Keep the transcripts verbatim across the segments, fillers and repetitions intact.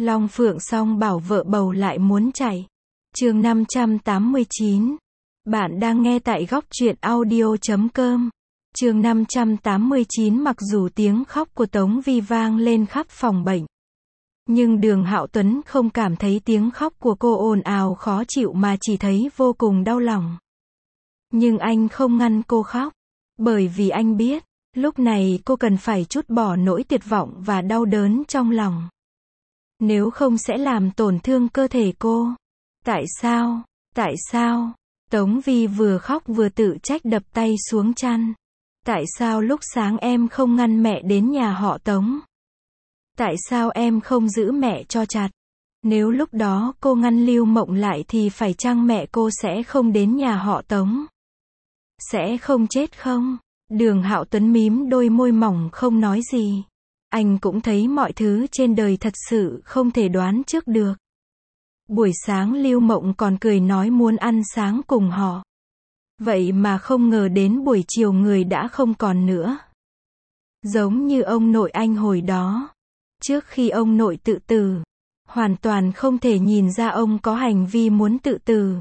Long Phượng song bảo vợ bầu lại muốn chạy. Chương năm trăm tám mươi chín. Bạn đang nghe tại góc truyện audio chấm com. Chương năm trăm tám mươi chín. Mặc dù tiếng khóc của Tống Vi vang lên khắp phòng bệnh, nhưng Đường Hạo Tuấn không cảm thấy tiếng khóc của cô ồn ào khó chịu mà chỉ thấy vô cùng đau lòng. Nhưng anh không ngăn cô khóc, bởi vì anh biết, lúc này cô cần phải trút bỏ nỗi tuyệt vọng và đau đớn trong lòng. Nếu không sẽ làm tổn thương cơ thể cô. Tại sao? Tại sao? Tống Vi vừa khóc vừa tự trách đập tay xuống chăn. Tại sao lúc sáng em không ngăn mẹ đến nhà họ Tống? Tại sao em không giữ mẹ cho chặt? Nếu lúc đó cô ngăn Lưu Mộng lại thì phải chăng mẹ cô sẽ không đến nhà họ Tống? Sẽ không chết không? Đường Hạo Tuấn mím đôi môi mỏng không nói gì. Anh cũng thấy mọi thứ trên đời thật sự không thể đoán trước được. Buổi sáng Lưu Mộng còn cười nói muốn ăn sáng cùng họ. Vậy mà không ngờ đến buổi chiều người đã không còn nữa. Giống như ông nội anh hồi đó. Trước khi ông nội tự tử, hoàn toàn không thể nhìn ra ông có hành vi muốn tự tử.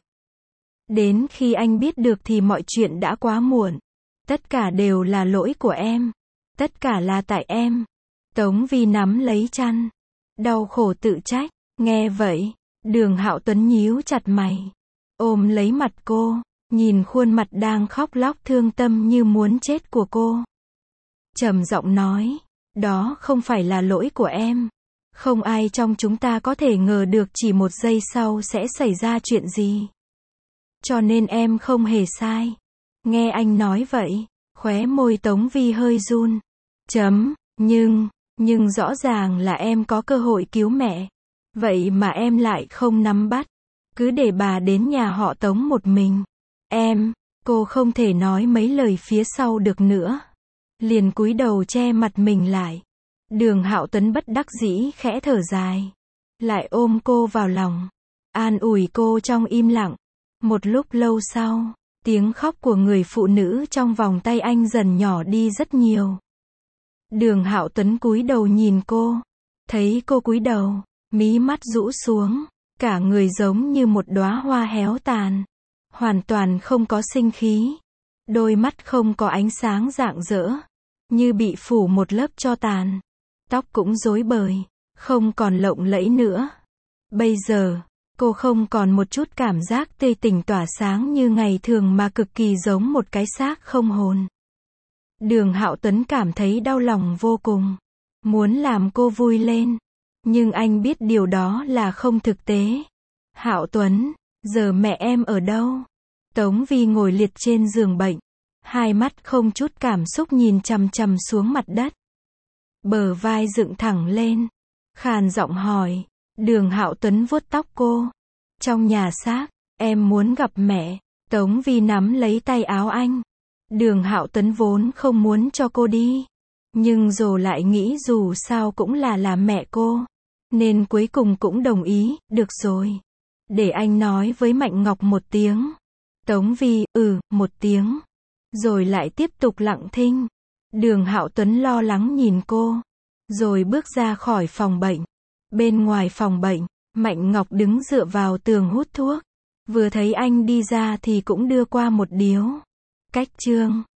Đến khi anh biết được thì mọi chuyện đã quá muộn. Tất cả đều là lỗi của em. Tất cả là tại em. Tống Vi nắm lấy chăn, đau khổ tự trách. Nghe vậy, Đường Hạo Tuấn nhíu chặt mày, ôm lấy mặt cô, nhìn khuôn mặt đang khóc lóc thương tâm như muốn chết của cô. Trầm giọng nói, đó không phải là lỗi của em. Không ai trong chúng ta có thể ngờ được chỉ một giây sau sẽ xảy ra chuyện gì. Cho nên em không hề sai. Nghe anh nói vậy, khóe môi Tống Vi hơi run. Chấm, nhưng, nhưng rõ ràng là em có cơ hội cứu mẹ. Vậy mà em lại không nắm bắt. Cứ để bà đến nhà họ Tống một mình. Em, cô không thể nói mấy lời phía sau được nữa. Liền cúi đầu che mặt mình lại. Đường Hạo Tuấn bất đắc dĩ khẽ thở dài. Lại ôm cô vào lòng. An ủi cô trong im lặng. Một lúc lâu sau, tiếng khóc của người phụ nữ trong vòng tay anh dần nhỏ đi rất nhiều. Đường Hạo Tuấn cúi đầu nhìn cô. Thấy cô cúi đầu, mí mắt rũ xuống, cả người giống như một đóa hoa héo tàn. Hoàn toàn không có sinh khí. Đôi mắt không có ánh sáng rạng rỡ, như bị phủ một lớp tro tàn. Tóc cũng rối bời, không còn lộng lẫy nữa. Bây giờ, cô không còn một chút cảm giác tươi tỉnh tỏa sáng như ngày thường mà cực kỳ giống một cái xác không hồn. Đường Hạo Tuấn cảm thấy đau lòng vô cùng. Muốn làm cô vui lên. Nhưng anh biết điều đó là không thực tế. Hạo Tuấn, giờ mẹ em ở đâu? Tống Vi ngồi liệt trên giường bệnh. Hai mắt không chút cảm xúc nhìn chằm chằm xuống mặt đất. Bờ vai dựng thẳng lên. Khàn giọng hỏi. Đường Hạo Tuấn vuốt tóc cô. Trong nhà xác, em muốn gặp mẹ. Tống Vi nắm lấy tay áo anh. Đường Hạo Tuấn vốn không muốn cho cô đi. Nhưng rồi lại nghĩ dù sao cũng là là mẹ cô. Nên cuối cùng cũng đồng ý, được rồi. Để anh nói với Mạnh Ngọc một tiếng. Tống Vi, ừ, một tiếng. Rồi lại tiếp tục lặng thinh. Đường Hạo Tuấn lo lắng nhìn cô. Rồi bước ra khỏi phòng bệnh. Bên ngoài phòng bệnh, Mạnh Ngọc đứng dựa vào tường hút thuốc. Vừa thấy anh đi ra thì cũng đưa qua một điếu. Cách chương.